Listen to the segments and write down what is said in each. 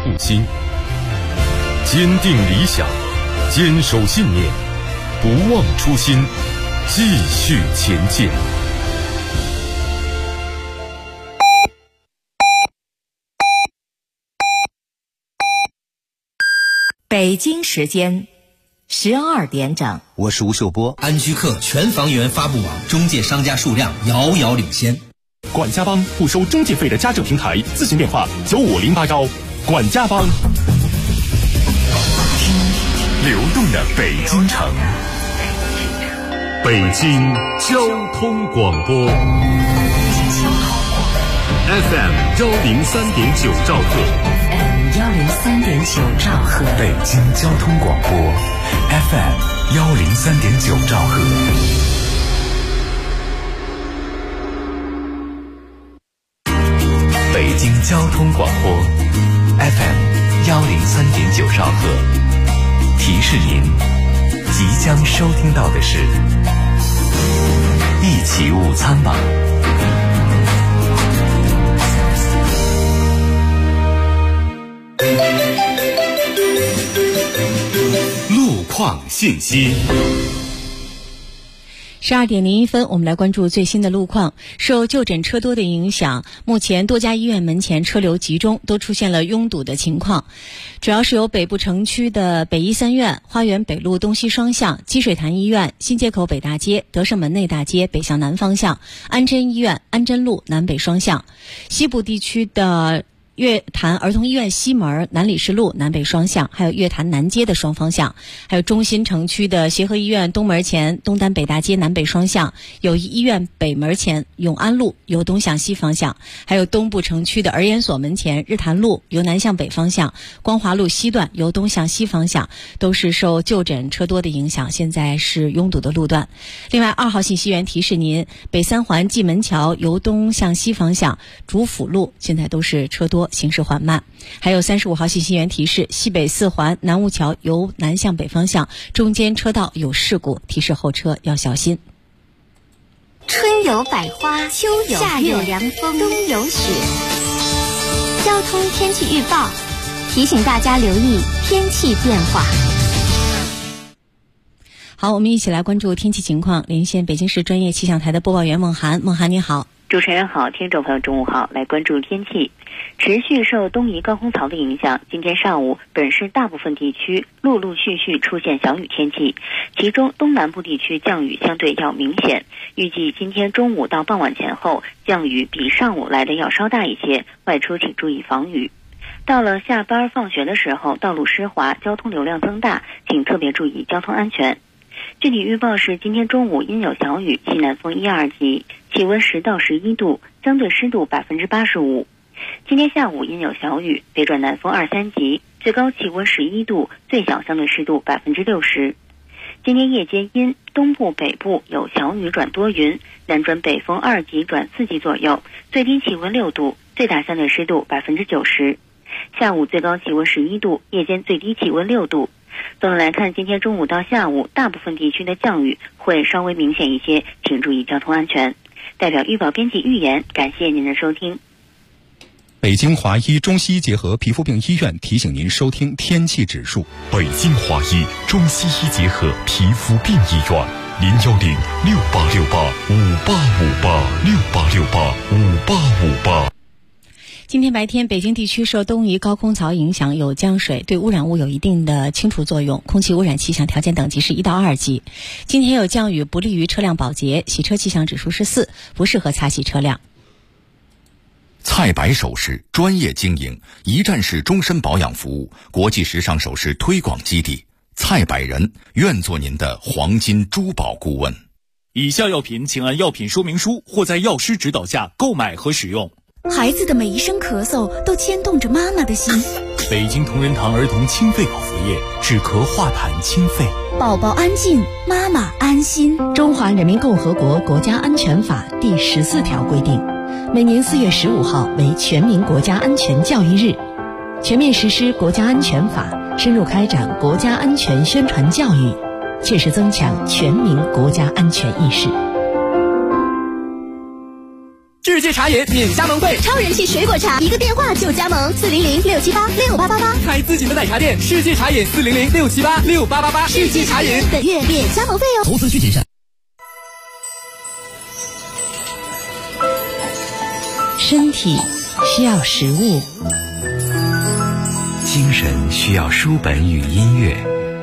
复兴。坚定理想，坚守信念，不忘初心，继续前进。 北京时间12点整， 我是吴秀波。 安居客全房源发布网中介商家数量遥遥领先。 管家帮不收中介费的家政平台，咨询电话95081。管家帮。 流动的北京城，北京交通广播 FM 103.9兆赫 103.9兆赫， 北京交通广播 FM 103.9兆赫。北京交通广播 FM 103.9兆赫。提示您，即将收听到的是一起午餐吧。 路况信息。 12点01分，我们来关注最新的路况。受就诊车多的影响，目前多家医院门前车流集中，都出现了拥堵的情况。主要是由北部城区的北医三院、花园北路东西双向、积水潭医院、新街口北大街、德胜门内大街北向南方向、安贞医院、安贞路南北双向。西部地区的月坛儿童医院西门、南礼士路南北双向，还有月坛南街的双方向，还有中心城区的协和医院东门前、东单北大街南北双向，友谊医院北门前、永安路由东向西方向，还有东部城区的儿研所门前、日坛路由南向北方向、光华路西段由东向西方向，都是受就诊车多的影响，现在是拥堵的路段。另外，2号信息源提示您，北三环蓟门桥由东向西方向、主辅路现在都是车多，行驶缓慢。还有35号信息源提示，西北4环南坞桥由南向北方向中间车道有事故，提示后车要小心。 春有百花，秋有夏有凉风，冬有雪。交通天气预报提醒大家留意天气变化。 好，我们一起来关注天气情况。连线北京市专业气象台的播报员孟涵。孟涵你好。 主持人好，听众朋友中午好。来关注天气。持续受东移高空槽的影响，今天上午本市大部分地区陆陆续续出现小雨天气，其中东南部地区降雨相对要明显。预计今天中午到傍晚前后，降雨比上午来的要稍大一些，外出请注意防雨。到了下班放学的时候，道路湿滑，交通流量增大，请特别注意交通安全。具体预报是，今天中午阴有小雨，西南风1、2级，气温10到11度，相对湿度85%。今天下午阴有小雨，北转南风2、3级，最高气温11度，最小相对湿度60%。今天夜间阴，东部北部有小雨转多云，南转北风2级转4级左右，最低气温6度，最大相对湿度90%。下午最高气温11度，夜间最低气温6度。总的来看，今天中午到下午大部分地区的降雨会稍微明显一些，请注意交通安全。代表预报编辑预言，感谢您的收听。 北京华医中西医结合皮肤病医院提醒您收听天气指数。 北京华医中西医结合皮肤病医院，0106868585858 今天白天，北京地区受东移高空槽影响，有降水，对污染物有一定的清除作用，空气污染气象条件等级是1到2级。今天有降雨，不利于车辆保洁，洗车气象指数是4，不适合擦洗车辆。 蔡白首饰专业经营，一站式终身保养服务，国际时尚首饰推广基地。蔡百人愿做您的黄金珠宝顾问。 以下药品请按药品说明书或在药师指导下购买和使用。 孩子的每一声咳嗽都牵动着妈妈的心。 北京同仁堂儿童清肺口服液，止咳化痰清肺。 宝宝安静，妈妈安心。 中华人民共和国国家安全法第14条规定，每年4月15号为全民国家安全教育日，全面实施国家安全法，深入开展国家安全宣传教育，切实增强全民国家安全意识。 世界茶饮免加盟费， 超人气水果茶，一个电话就加盟，400-678-6888， 开自己的奶茶店。世界茶饮400-678-6888，世界茶饮本月免加盟费哦。 投资需谨慎。 身体需要食物， 精神需要书本与音乐，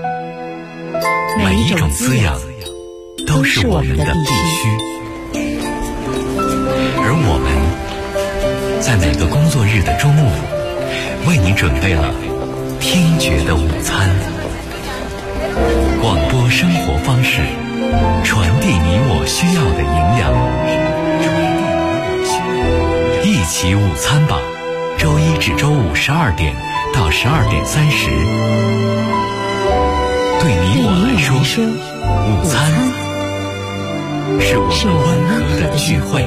每一种滋养都是我们的必须。而我们在每个工作日的中午，为你准备了听觉的午餐。广播生活方式，传递你我需要的营养。一起午餐吧，周一至周五12点到12点30。对你我来说，午餐是我们温和的聚会。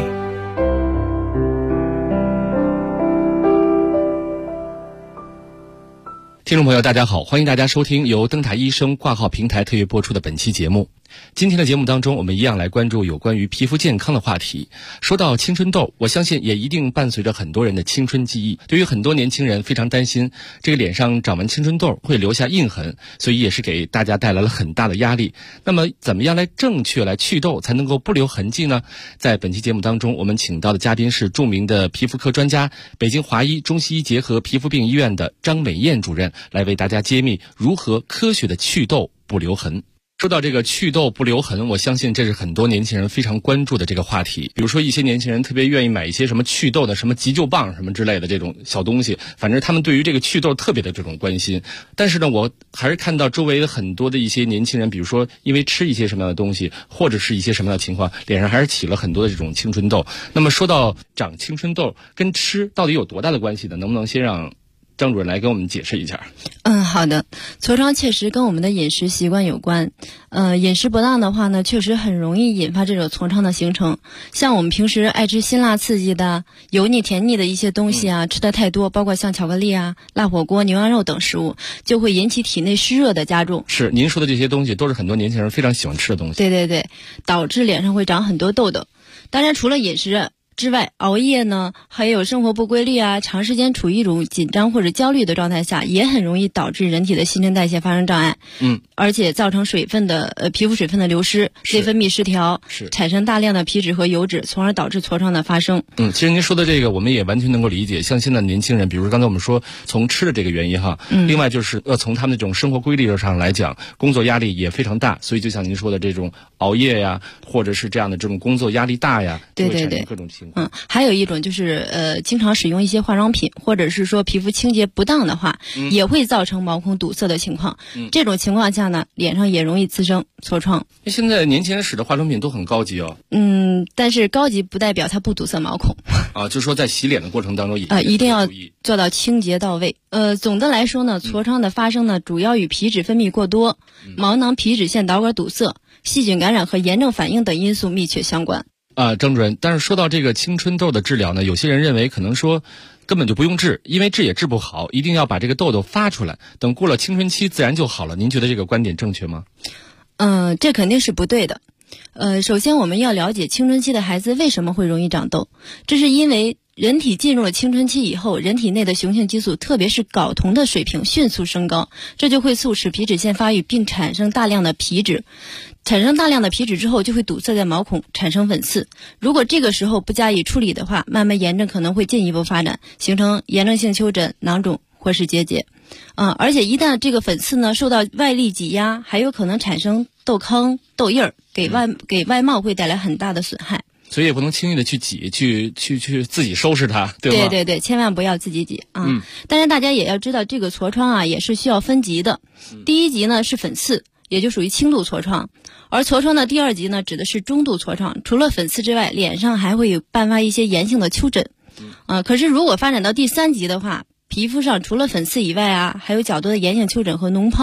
听众朋友大家好，欢迎大家收听由灯塔医生挂号平台特约播出的本期节目。今天的节目当中，我们一样来关注有关于皮肤健康的话题。说到青春痘，我相信也一定伴随着很多人的青春记忆。对于很多年轻人非常担心这个脸上长完青春痘会留下印痕，所以也是给大家带来了很大的压力。那么怎么样来正确来祛痘才能够不留痕迹呢？在本期节目当中，我们请到的嘉宾是著名的皮肤科专家，北京华医中西医结合皮肤病医院的张美燕主任，来为大家揭秘如何科学的祛痘不留痕。说到这个祛痘不留痕，我相信这是很多年轻人非常关注的这个话题。比如说一些年轻人特别愿意买一些什么祛痘的什么急救棒什么之类的这种小东西，反正他们对于这个祛痘特别的这种关心。但是呢，我还是看到周围的很多的一些年轻人，比如说因为吃一些什么样的东西，或者是一些什么样的情况，脸上还是起了很多的这种青春痘。那么说到长青春痘跟吃到底有多大的关系呢？能不能先让张主任来给我们解释一下？ 好的。痤疮确实跟我们的饮食习惯有关。饮食不当的话呢，确实很容易引发这种痤疮的形成。像我们平时爱吃辛辣刺激的、油腻甜腻的一些东西啊，吃的太多，包括像巧克力啊、辣火锅、牛羊肉等食物，就会引起体内湿热的加重。 是，您说的这些东西都是很多年轻人非常喜欢吃的东西。 对对对，导致脸上会长很多痘痘。当然除了饮食之外，熬夜呢，还有生活不规律啊，长时间处于一种紧张或者焦虑的状态下，也很容易导致人体的新陈代谢发生障碍。而且造成水分的皮肤水分的流失，内分泌失调，产生大量的皮脂和油脂，从而导致痤疮的发生。 其实您说的这个我们也完全能够理解。像现在年轻人，比如说刚才我们说从吃的这个原因哈，另外就是从他们这种生活规律上来讲，工作压力也非常大，所以就像您说的这种熬夜呀，或者是这样的这种工作压力大呀， 对对对， 各种情况。 还有一种就是经常使用一些化妆品，或者是说皮肤清洁不当的话，也会造成毛孔堵塞的情况。这种情况下呢，脸上也容易滋生痤疮。 现在年轻人使的化妆品都很高级哦。 但是高级不代表它不堵塞毛孔。 就是说在洗脸的过程当中一定要做到清洁到位。总的来说呢，痤疮的发生呢，主要与皮脂分泌过多、毛囊皮脂腺导管堵塞、细菌感染和炎症反应等因素密切相关。 张主任，但是说到这个青春痘的治疗呢，有些人认为可能说根本就不用治，因为治也治不好，一定要把这个痘痘发出来，等过了青春期自然就好了。您觉得这个观点正确吗？ 这肯定是不对的。首先我们要了解青春期的孩子为什么会容易长痘，这是因为人体进入了青春期以后，人体内的雄性激素特别是睾酮的水平迅速升高，这就会促使皮脂腺发育并产生大量的皮脂。产生大量的皮脂之后，就会堵塞在毛孔，产生粉刺。如果这个时候不加以处理的话，慢慢炎症可能会进一步发展，形成炎症性丘疹、囊肿或是结节。而且一旦这个粉刺呢受到外力挤压，还有可能产生痘糠、痘印儿，给外貌会带来很大的损害。 所以也不能轻易的去挤，去自己收拾它，对吗？ 对，千万不要自己挤啊！但是大家也要知道，这个痤疮啊也是需要分级的。第一级呢是粉刺，也就属于轻度痤疮。而痤疮的第二级呢，指的是中度痤疮，除了粉刺之外，脸上还会有伴发一些炎性的丘疹。可是如果发展到第三级的话，皮肤上除了粉刺以外啊，还有较多的炎性丘疹和脓疱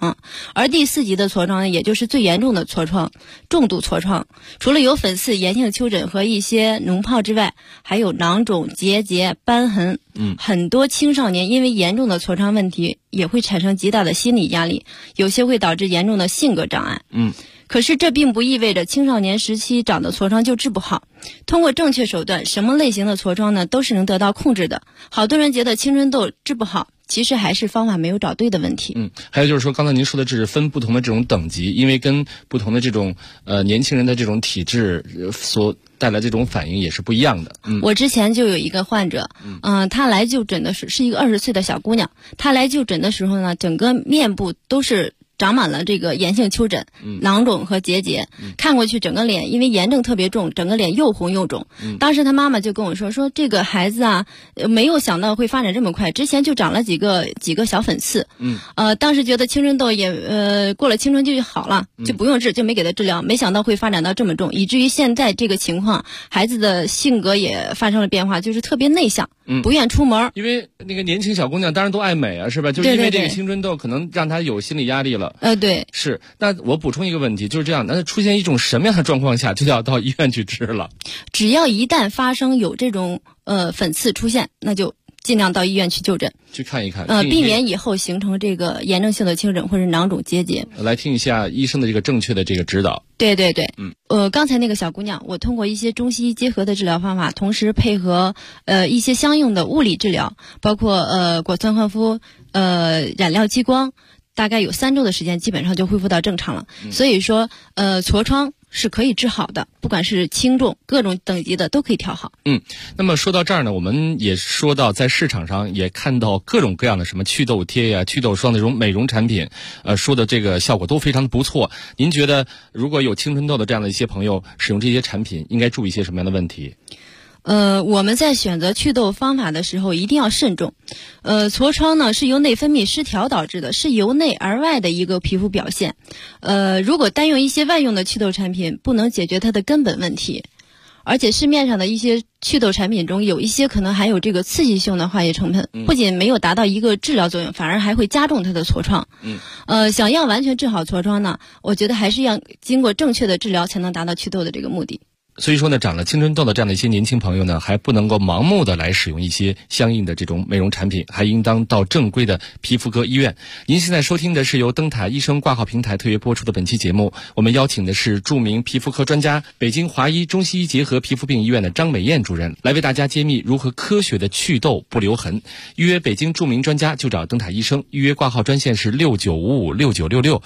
而第4级的痤疮呢，也就是最严重的痤疮，重度痤疮，除了有粉刺、炎性丘疹和一些脓疱之外，还有囊肿、结节、瘢痕。很多青少年因为严重的痤疮问题，也会产生极大的心理压力，有些会导致严重的性格障碍。可是这并不意味着青少年时期长的痤疮就治不好。通过正确手段，什么类型的痤疮呢，都是能得到控制的。好多人觉得青春痘治不好，其实还是方法没有找对的问题。 还有就是说，刚才您说的这是分不同的这种等级，因为跟不同的这种年轻人的这种体质所带来这种反应也是不一样的。 我之前就有一个患者，她来就诊的是一个20岁的小姑娘，她来就诊的时候呢，整个面部都是长满了这个炎性丘疹、囊肿和结节，看过去整个脸因为炎症特别重，整个脸又红又肿。当时他妈妈就跟我说这个孩子啊，没有想到会发展这么快，之前就长了几个小粉刺。当时觉得青春痘也过了青春期就好了，就不用治，就没给他治疗，没想到会发展到这么重，以至于现在这个情况，孩子的性格也发生了变化，就是特别内向，不愿出门。 因为那个年轻小姑娘当然都爱美啊，是吧？就是因为这个青春痘可能让她有心理压力了。 对， 是。那我补充一个问题，就是这样，那出现一种什么样的状况下就要到医院去治了？ 只要一旦发生有这种粉刺出现，那就尽量到医院去就诊，去看一看， 避免以后形成这个炎症性的丘疹或者囊肿结节。 来听一下医生的这个正确的这个指导。 对，刚才那个小姑娘，我通过一些中西医结合的治疗方法，同时配合一些相应的物理治疗，包括果酸焕肤、染料激光，大概有3周的时间，基本上就恢复到正常了。所以说，痤疮是可以治好的，不管是轻重各种等级的都可以调好。 那么说到这儿呢，我们也说到在市场上也看到各种各样的什么祛痘贴呀、祛痘霜的这种美容产品，说的这个效果都非常的不错。您觉得如果有青春痘的这样的一些朋友使用这些产品，应该注意一些什么样的问题？ 我们在选择祛痘方法的时候一定要慎重。痤疮呢是由内分泌失调导致的，是由内而外的一个皮肤表现。如果单用一些外用的祛痘产品，不能解决它的根本问题。而且市面上的一些祛痘产品中有一些可能含有这个刺激性的化学成分，不仅没有达到一个治疗作用，反而还会加重它的痤疮。想要完全治好痤疮呢，我觉得还是要经过正确的治疗才能达到祛痘的这个目的。 所以说呢，长了青春痘的这样的一些年轻朋友呢，还不能够盲目的来使用一些相应的这种美容产品，还应当到正规的皮肤科医院。您现在收听的是由灯塔医生挂号平台特约播出的本期节目，我们邀请的是著名皮肤科专家、北京华医中西医结合皮肤病医院的张美燕主任，来为大家揭秘如何科学的祛痘不留痕。预约北京著名专家就找灯塔医生，预约挂号专线是69556966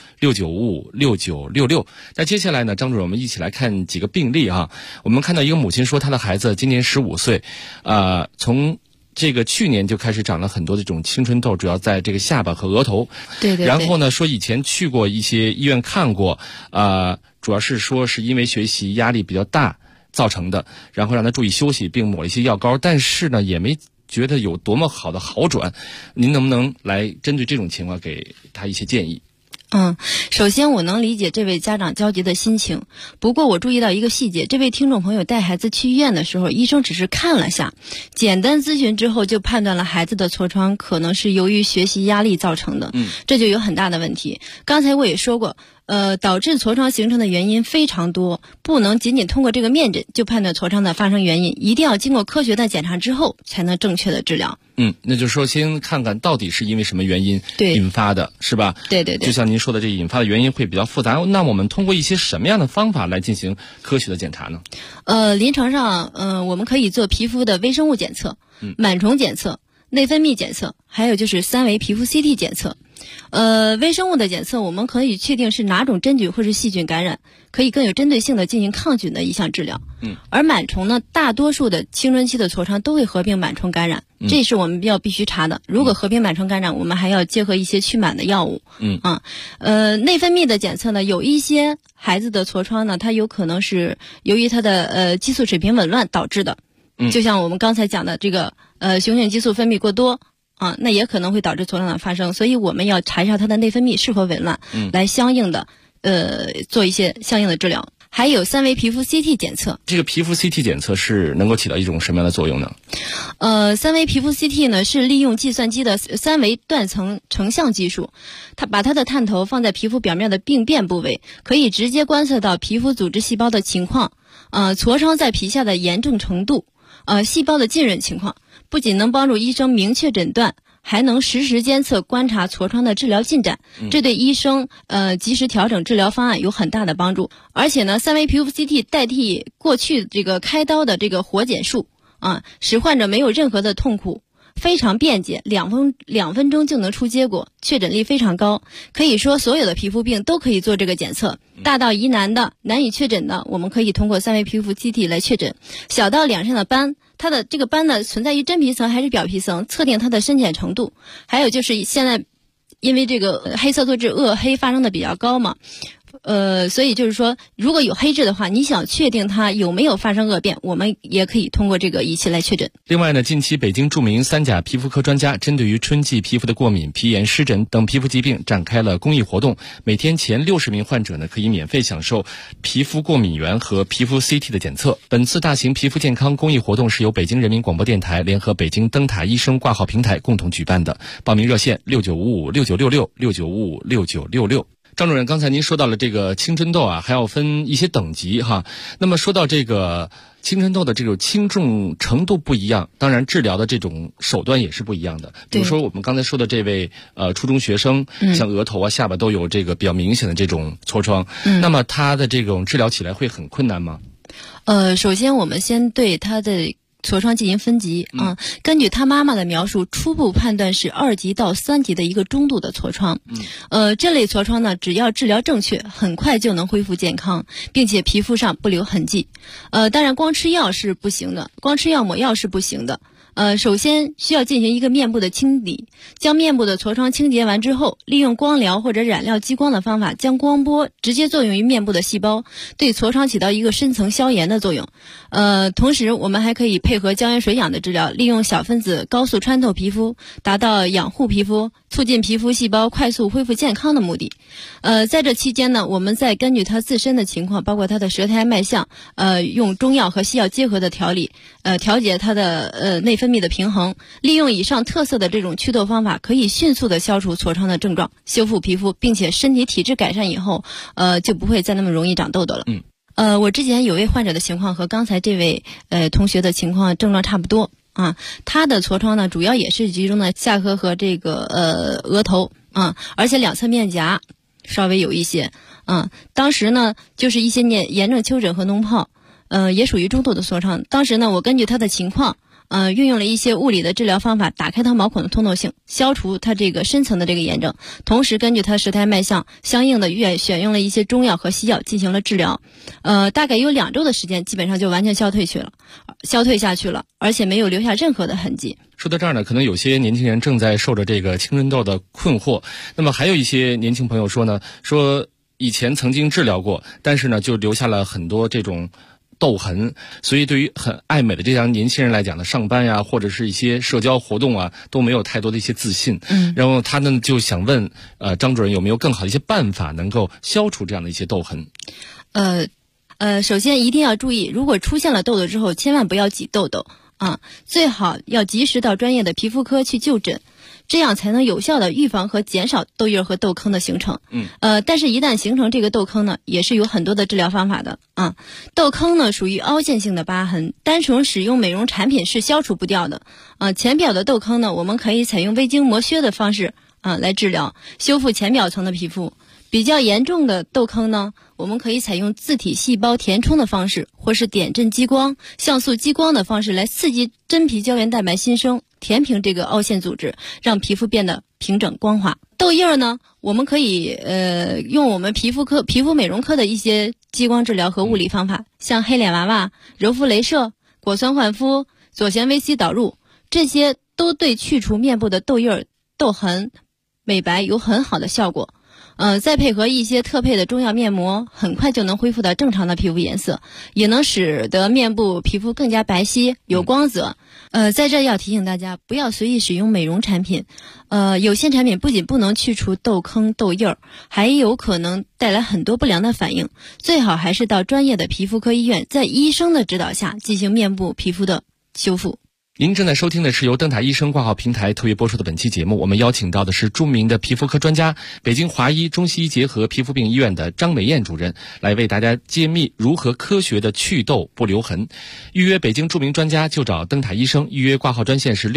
69556966。那接下来呢，张主任，我们一起来看几个病例啊。我们看到一个母亲说，她的孩子今年15岁，从这个去年就开始长了很多这种青春痘，主要在这个下巴和额头。 对。 然后呢，说以前去过一些医院看过，主要是说是因为学习压力比较大造成的，然后让他注意休息，并抹了一些药膏，但是呢，也没觉得有多么好的好转。您能不能来针对这种情况给他一些建议？ 首先我能理解这位家长焦急的心情，不过我注意到一个细节，这位听众朋友带孩子去医院的时候，医生只是看了下，简单咨询之后就判断了孩子的痤疮可能是由于学习压力造成的，这就有很大的问题。刚才我也说过，导致痤疮形成的原因非常多，不能仅仅通过这个面诊就判断痤疮的发生原因，一定要经过科学的检查之后才能正确的治疗。 那就是说先看看到底是因为什么原因引发的，是吧？ 对。 就像您说的，这引发的原因会比较复杂，那我们通过一些什么样的方法来进行科学的检查呢？ 临床上我们可以做皮肤的微生物检测、螨虫检测、内分泌检测，还有就是3维皮肤 CT 检测。微生物的检测我们可以确定是哪种真菌或是细菌感染，可以更有针对性的进行抗菌的一项治疗。而螨虫呢，大多数的青春期的痤疮都会合并螨虫感染，这是我们必须查的。如果合并螨虫感染，我们还要结合一些驱螨的药物。内分泌的检测呢，有一些孩子的痤疮呢，它有可能是由于他的激素水平紊乱导致的，就像我们刚才讲的这个雄性激素分泌过多。那也可能会导致痤疮的发生，所以我们要查一下它的内分泌是否紊乱，来相应的做一些相应的治疗。 还有三维皮肤 CT 检测。 这个皮肤 CT 检测是能够起到一种什么样的作用呢？ 三维皮肤 CT 呢是利用计算机的三维断层成像技术，它把它的探头放在皮肤表面的病变部位，可以直接观测到皮肤组织细胞的情况，痤疮在皮下的严重程度，细胞的浸润情况，不仅能帮助医生明确诊断，还能实时监测观察痤疮的治疗进展，这对医生及时调整治疗方案有很大的帮助。而且呢，三维皮肤 CT 代替过去这个开刀的这个活检术使患者没有任何的痛苦，非常便捷，2分钟就能出结果，确诊率非常高。可以说所有的皮肤病都可以做这个检测，大到疑难的、难以确诊的，我们可以通过三维皮肤 CT 来确诊；小到脸上的斑，它的这个斑呢存在于真皮层还是表皮层，测定它的深浅程度。还有就是现在因为这个黑色素质恶黑发生的比较高嘛，所以就是说，如果有黑痣的话，你想确定它有没有发生恶变，我们也可以通过这个仪器来确诊。 另外呢，近期北京著名3甲皮肤科专家针对于春季皮肤的过敏、皮炎、湿疹等皮肤疾病展开了公益活动，每天前60名患者呢可以免费享受皮肤过敏原和皮肤 CT 的检测。本次大型皮肤健康公益活动是由北京人民广播电台联合北京灯塔医生挂号平台共同举办的，报名热线695569666966。张主任，刚才您说到了这个青春痘还要分一些等级哈。那么说到这个青春痘的这种轻重程度不一样，当然治疗的这种手段也是不一样的。比如说我们刚才说的这位初中学生，像额头下巴都有这个比较明显的这种痤疮，那么他的这种治疗起来会很困难吗？ 首先我们先对他的痤疮进行分级根据他妈妈的描述，初步判断是2级到3级的一个中度的痤疮。这类痤疮呢，只要治疗正确，很快就能恢复健康，并且皮肤上不留痕迹。当然光吃药是不行的，光吃药抹药是不行的。首先需要进行一个面部的清理，将面部的痤疮清洁完之后，利用光疗或者染料激光的方法，将光波直接作用于面部的细胞，对痤疮起到一个深层消炎的作用。同时我们还可以配合胶原水养的治疗，利用小分子高速穿透皮肤，达到养护皮肤、促进皮肤细胞快速恢复健康的目的。在这期间呢，我们再根据它自身的情况，包括它的舌苔脉象，用中药和西药结合的调理，调节它的内分泌的平衡，利用以上特色的这种祛痘方法，可以迅速的消除痤疮的症状，修复皮肤，并且身体体质改善以后，就不会再那么容易长痘痘了。我之前有位患者的情况和刚才这位同学的情况症状差不多他的痤疮呢，主要也是集中在下颌和这个额头而且两侧面颊稍微有一些当时呢就是一些炎症丘疹和脓疱，也属于中度的痤疮。当时呢，我根据他的情况运用了一些物理的治疗方法，打开它毛孔的通透性，消除它这个深层的这个炎症，同时根据它舌苔脉象，相应的选用了一些中药和西药进行了治疗。大概有2周的时间，基本上就完全消退下去了，而且没有留下任何的痕迹。 说到这儿呢，可能有些年轻人正在受着这个青春痘的困惑，那么还有一些年轻朋友说呢，说以前曾经治疗过，但是呢就留下了很多这种痘痕，所以对于很爱美的这样年轻人来讲呢，上班呀或者是一些社交活动都没有太多的一些自信。然后他呢就想问张主任有没有更好的一些办法能够消除这样的一些痘痕？ 首先一定要注意，如果出现了痘痘之后，千万不要挤痘痘最好要及时到专业的皮肤科去就诊，这样才能有效的预防和减少痘印和痘坑的形成。但是一旦形成这个痘坑呢，也是有很多的治疗方法的痘坑呢属于凹陷性的疤痕，单纯使用美容产品是消除不掉的浅表的痘坑呢，我们可以采用微晶磨削的方式来治疗，修复浅表层的皮肤。比较严重的痘坑呢，我们可以采用自体细胞填充的方式，或是点阵激光、像素激光的方式来刺激真皮胶原蛋白新生，填平这个凹陷组织，让皮肤变得平整光滑。痘印呢，我们可以用我们皮肤美容科的一些激光治疗和物理方法，像黑脸娃娃、柔肤镭射、果酸焕肤、左旋 VC 导入，这些都对去除面部的痘印、痘痕、美白有很好的效果。 再配合一些特配的中药面膜，很快就能恢复到正常的皮肤颜色，也能使得面部皮肤更加白皙有光泽。在这要提醒大家，不要随意使用美容产品。有些产品不仅不能去除痘坑痘印儿，还有可能带来很多不良的反应。最好还是到专业的皮肤科医院，在医生的指导下进行面部皮肤的修复。 您正在收听的是由灯塔医生挂号平台特约播出的本期节目，我们邀请到的是著名的皮肤科专家，北京华医中西医结合皮肤病医院的张美燕主任，来为大家揭秘如何科学的祛痘不留痕。预约北京著名专家就找灯塔医生，预约挂号专线是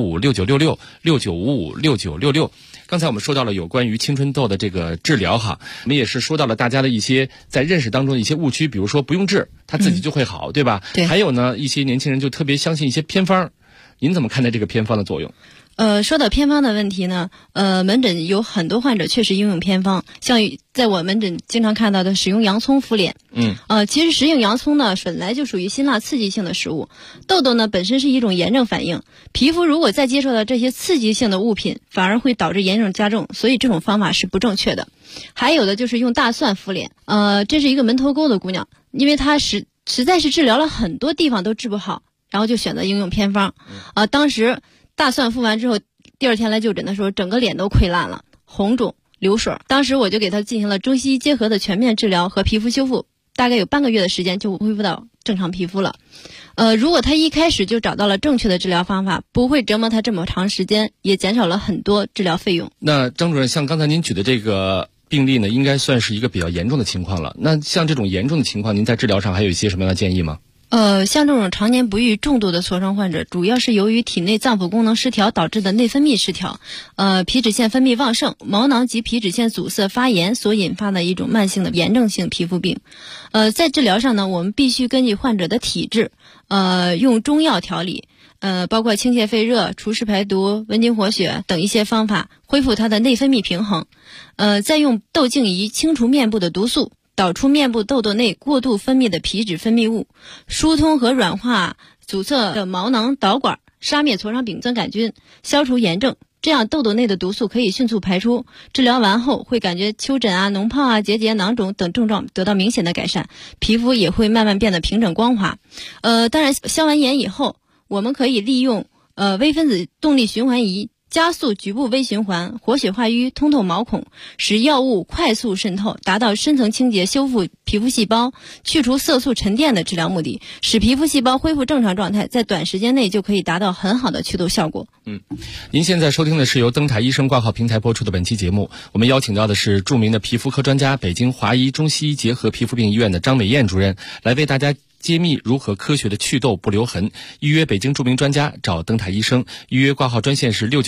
6955696669556966。刚才我们说到了有关于青春痘的这个治疗哈，我们也是说到了大家的一些在认识当中的一些误区，比如说不用治它自己就会好，对吧？ 对。 还有呢，一些年轻人就特别相信一些偏方，您怎么看待这个偏方的作用？ 说到偏方的问题呢，门诊有很多患者确实应用偏方，像在我门诊经常看到的使用洋葱敷脸。其实食用洋葱呢，本来就属于辛辣刺激性的食物，痘痘呢本身是一种炎症反应，皮肤如果再接受到这些刺激性的物品，反而会导致炎症加重，所以这种方法是不正确的。还有的就是用大蒜敷脸，这是一个门头沟的姑娘，因为她实在是治疗了很多地方都治不好，然后就选择应用偏方。当时大蒜敷完之后，第二天来就诊的时候，整个脸都溃烂了，红肿流水。当时我就给他进行了中西医结合的全面治疗和皮肤修复，大概有半个月的时间就恢复到正常皮肤了。如果他一开始就找到了正确的治疗方法，不会折磨他这么长时间，也减少了很多治疗费用。 那张主任，像刚才您举的这个病例呢，应该算是一个比较严重的情况了。那像这种严重的情况，您在治疗上还有一些什么样的建议吗？ 像这种常年不愈重度的痤疮患者，主要是由于体内脏腑功能失调导致的内分泌失调，皮脂腺分泌旺盛，毛囊及皮脂腺阻塞发炎所引发的一种慢性的炎症性皮肤病。在治疗上呢，我们必须根据患者的体质，用中药调理，包括清泻肺热、除湿排毒、温经活血等一些方法，恢复它的内分泌平衡。再用痘净仪清除面部的毒素，导出面部痘痘内过度分泌的皮脂分泌物，疏通和软化阻塞的毛囊导管，杀灭痤疮丙增杆菌，消除炎症，这样痘痘内的毒素可以迅速排出。治疗完后会感觉丘疹啊、脓疱啊、结节、囊肿等症状得到明显的改善，皮肤也会慢慢变得平整光滑。当然消完炎以后，我们可以利用微分子动力循环仪加速局部微循环，活血化瘀，通透毛孔，使药物快速渗透，达到深层清洁、修复皮肤细胞、去除色素沉淀的治疗目的，使皮肤细胞恢复正常状态，在短时间内就可以达到很好的祛痘效果。 您现在收听的是由灯塔医生挂号平台播出的本期节目，我们邀请到的是著名的皮肤科专家，北京华医中西医结合皮肤病医院的张美燕主任，来为大家揭秘如何科学的祛痘不留痕。预约北京著名专家找灯塔医生，预约挂号专线是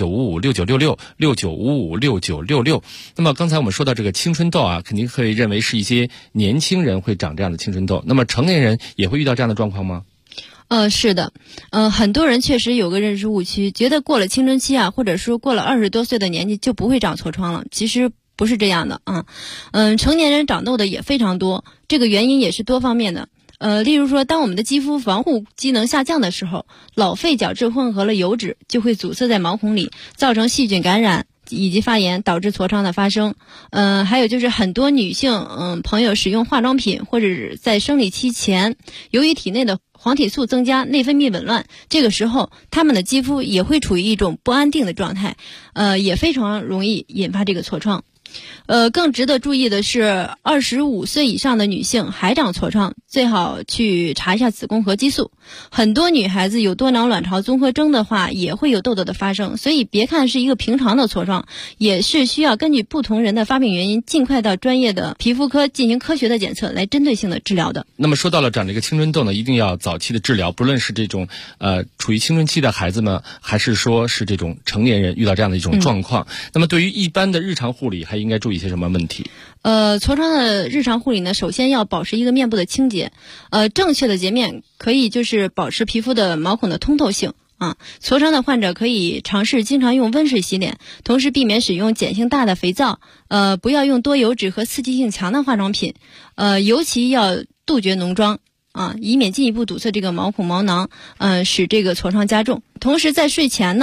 6955696669556966。那么刚才我们说到这个青春痘啊，肯定可以认为是一些年轻人会长这样的青春痘，那么成年人也会遇到这样的状况吗？ 是的，很多人确实有个认识误区，觉得过了青春期啊，或者说过了20多岁的年纪就不会长痤疮了，其实不是这样的啊。成年人长痘的也非常多，这个原因也是多方面的。例如说，当我们的肌肤防护机能下降的时候，老废角质混合了油脂，就会阻塞在毛孔里，造成细菌感染以及发炎，导致痤疮的发生。还有就是很多女性朋友使用化妆品或者是在生理期前，由于体内的黄体素增加，内分泌紊乱，这个时候她们的肌肤也会处于一种不安定的状态，也非常容易引发这个痤疮。更值得注意的是，25岁以上的女性还长痤疮，最好去查一下子宫和激素。很多女孩子有多囊卵巢综合征的话，也会有痘痘的发生，所以别看是一个平常的痤疮，也是需要根据不同人的发病原因，尽快到专业的皮肤科进行科学的检测，来针对性的治疗的。 那么说到了长这个青春痘呢，一定要早期的治疗，不论是这种处于青春期的孩子们，还是说是这种成年人遇到这样的一种状况，那么对于一般的日常护理还应该注意一些什么问题？ 痤疮的日常护理呢，首先要保持一个面部的清洁，正确的洁面可以就是保持皮肤的毛孔的通透性啊。痤疮的患者可以尝试经常用温水洗脸，同时避免使用碱性大的肥皂，不要用多油脂和刺激性强的化妆品，尤其要杜绝浓妆啊，以免进一步堵塞这个毛孔毛囊，使这个痤疮加重。同时在睡前呢，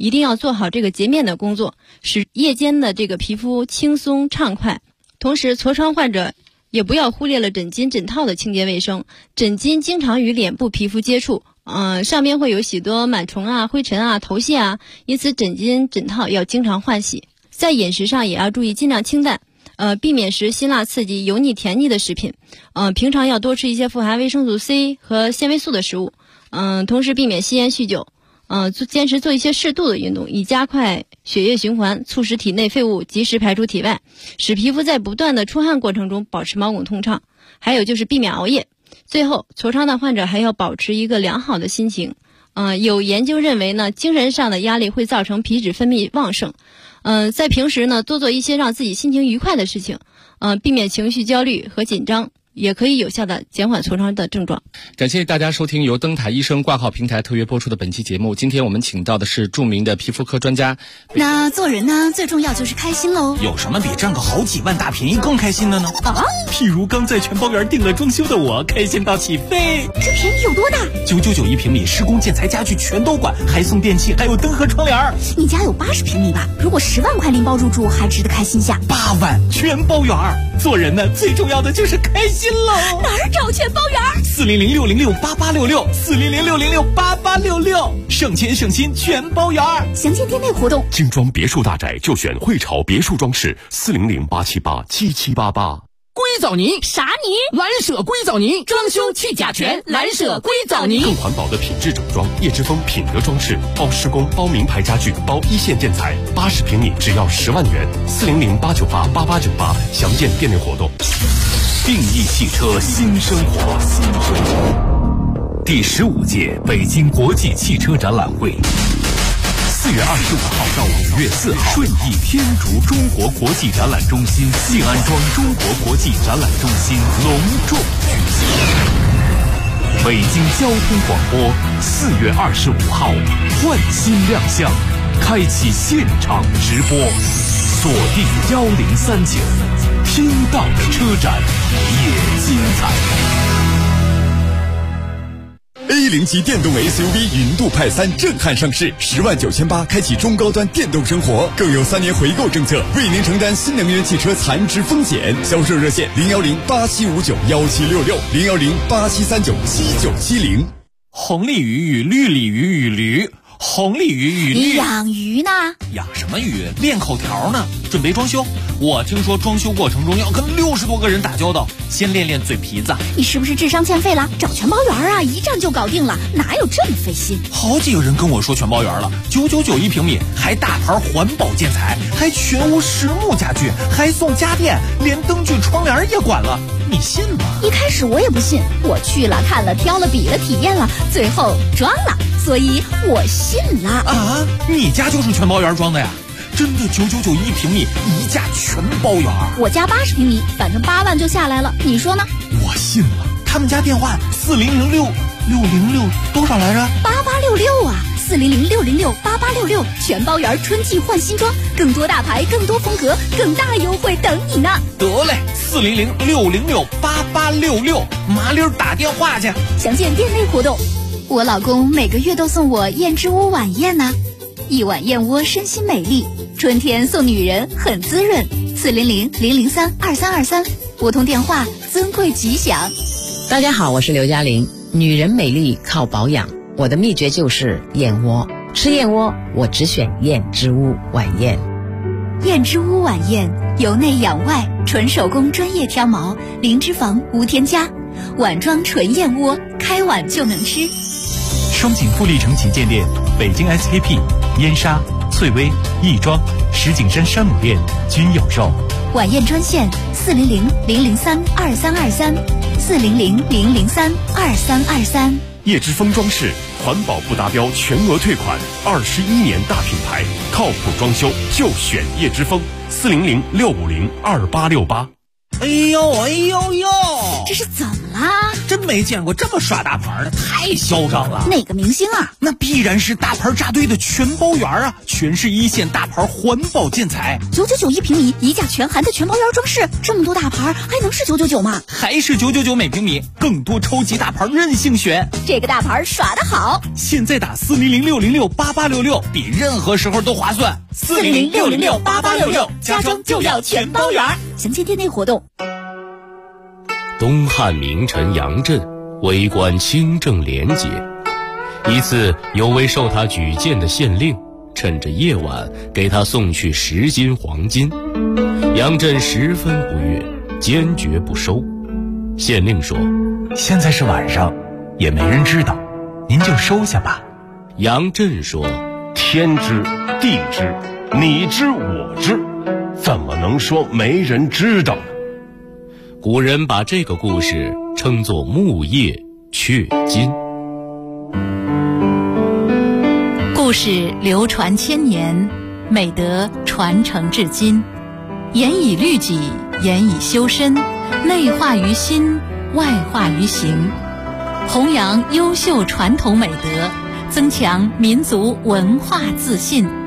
一定要做好这个洁面的工作，使夜间的这个皮肤轻松畅快。同时，痤疮患者也不要忽略了枕巾、枕套的清洁卫生。枕巾经常与脸部皮肤接触，上面会有许多螨虫啊、灰尘啊、头屑啊，因此枕巾、枕套要经常换洗。在饮食上也要注意尽量清淡，避免食辛辣刺激、油腻甜腻的食品。平常要多吃一些富含维生素 C 和纤维素的食物。同时避免吸烟酗酒。坚持做一些适度的运动，以加快血液循环，促使体内废物及时排出体外，使皮肤在不断的出汗过程中保持毛孔通畅。还有就是避免熬夜。最后，痤疮的患者还要保持一个良好的心情。有研究认为呢，精神上的压力会造成皮脂分泌旺盛。在平时呢，多做一些让自己心情愉快的事情，避免情绪焦虑和紧张，也可以有效的减缓痤疮的症状。 感谢大家收听由灯塔医生挂号平台特约播出的本期节目。今天我们请到的是著名的皮肤科专家。 那做人呢，最重要就是开心喽。 有什么比占个好几万大便宜更开心的呢？譬如刚在全包园订了装修的我，开心到起飞。 这便宜有多大 ？999一平米，施工建材家具全都管，还送电器，还有灯和窗帘。 你家有80平米吧？如果10万块拎包入住，还值得开心下。 8万全包园。做人呢，最重要的就是开心喽。 哪儿找全包园 ？400-606-8866，400-606-8866，省钱省心全包园。 详见店内活动。 精装别墅大宅就选汇潮别墅装饰，400-878-7788。 硅藻泥啥泥？ 蓝舍硅藻泥，装修去甲醛，蓝舍硅藻泥。 更环保的品质整装，叶之峰品德装饰，包施工，包名牌家具，包一线建材，80平米只要10万元，400-898-8898，详见店内活动。 定义汽车新生活，第15届北京国际汽车展览会，4月25号到5月4号，顺义天竺中国国际展览中心静安庄中国国际展览中心隆重举行。北京交通广播4月25号换新亮相，开启现场直播，锁定1039，听到的车展也精彩。 A0级电动 SUV 云度派3震撼上市，10.98万开启中高端电动生活，更有3年回购政策，为您承担新能源汽车残值风险。销售热线010-8759-1766，010-8739-7970。 红鲤鱼与绿鲤鱼与驴，红鲤鱼与你养鱼呢？ 养什么鱼？练口条呢，准备装修。我听说装修过程中要跟60多个人打交道，先练练嘴皮子。 你是不是智商欠费了？找全包园啊，一站就搞定了，哪有这么费心？ 好几个人跟我说全包园了，999一平米，还大牌环保建材，还全屋实木家具，还送家电，连灯具窗帘也管了，你信吗？ 一开始我也不信，我去了看了挑了比了体验了，最后装了，所以我信了。 啊，你家就是全包园装的呀？真的999一平米，一价全包园。 我家80平米，反正8万就下来了，你说呢？ 我信了。他们家电话4006多少来着 ？8866啊，400-606-8866，全包园春季换新装，更多大牌，更多风格，更大优惠等你呢。 得嘞，400-606-8866，麻溜打电话去。 详见店内活动。我老公每个月都送我燕之屋晚宴呢，一碗燕窝身心美丽，春天送女人很滋润。400-003-2323，拨通电话，尊贵吉祥。 大家好，我是刘嘉玲。女人美丽靠保养，我的秘诀就是燕窝。吃燕窝，我只选燕之屋晚宴。 燕之屋晚宴，由内养外，纯手工专业挑毛，零脂肪无添加，碗装纯燕窝，开碗就能吃。 双井富力城旗舰店、北京 SKP、燕莎、翠微、亦庄、石景山山姆店均有售。 晚宴专线400-003-2323，400-003-2323。 叶之峰装饰，环保不达标全额退款，21年大品牌，靠谱装修就选叶之峰，400-650-2868。 哎呦哎呦呦， 这是怎么啦？ 真没见过这么耍大牌的，太嚣张了。 哪个明星啊？ 那必然是大牌扎堆的全包园啊，全是一线大牌环保建材 ，999一平米，一价全含的全包园装饰，这么多大牌还能是999吗？ 还是999每平米，更多超级大牌任性选。 这个大牌耍得好， 现在打400-606-8866，比任何时候都划算。 400-606-8866，家装就要全包园。详见店内活动。 东汉名臣杨震为官清正廉洁，一次有位受他举荐的县令趁着夜晚给他送去10斤黄金，杨震十分不悦，坚决不收。县令说： 现在是晚上，也没人知道，您就收下吧。 杨震说： 天知地知，你知我知，怎么能说没人知道呢？ 古人把这个故事称作木叶雀金。 故事流传千年，美德传承至今，严以律己，严以修身，内化于心，外化于行，弘扬优秀传统美德，增强民族文化自信。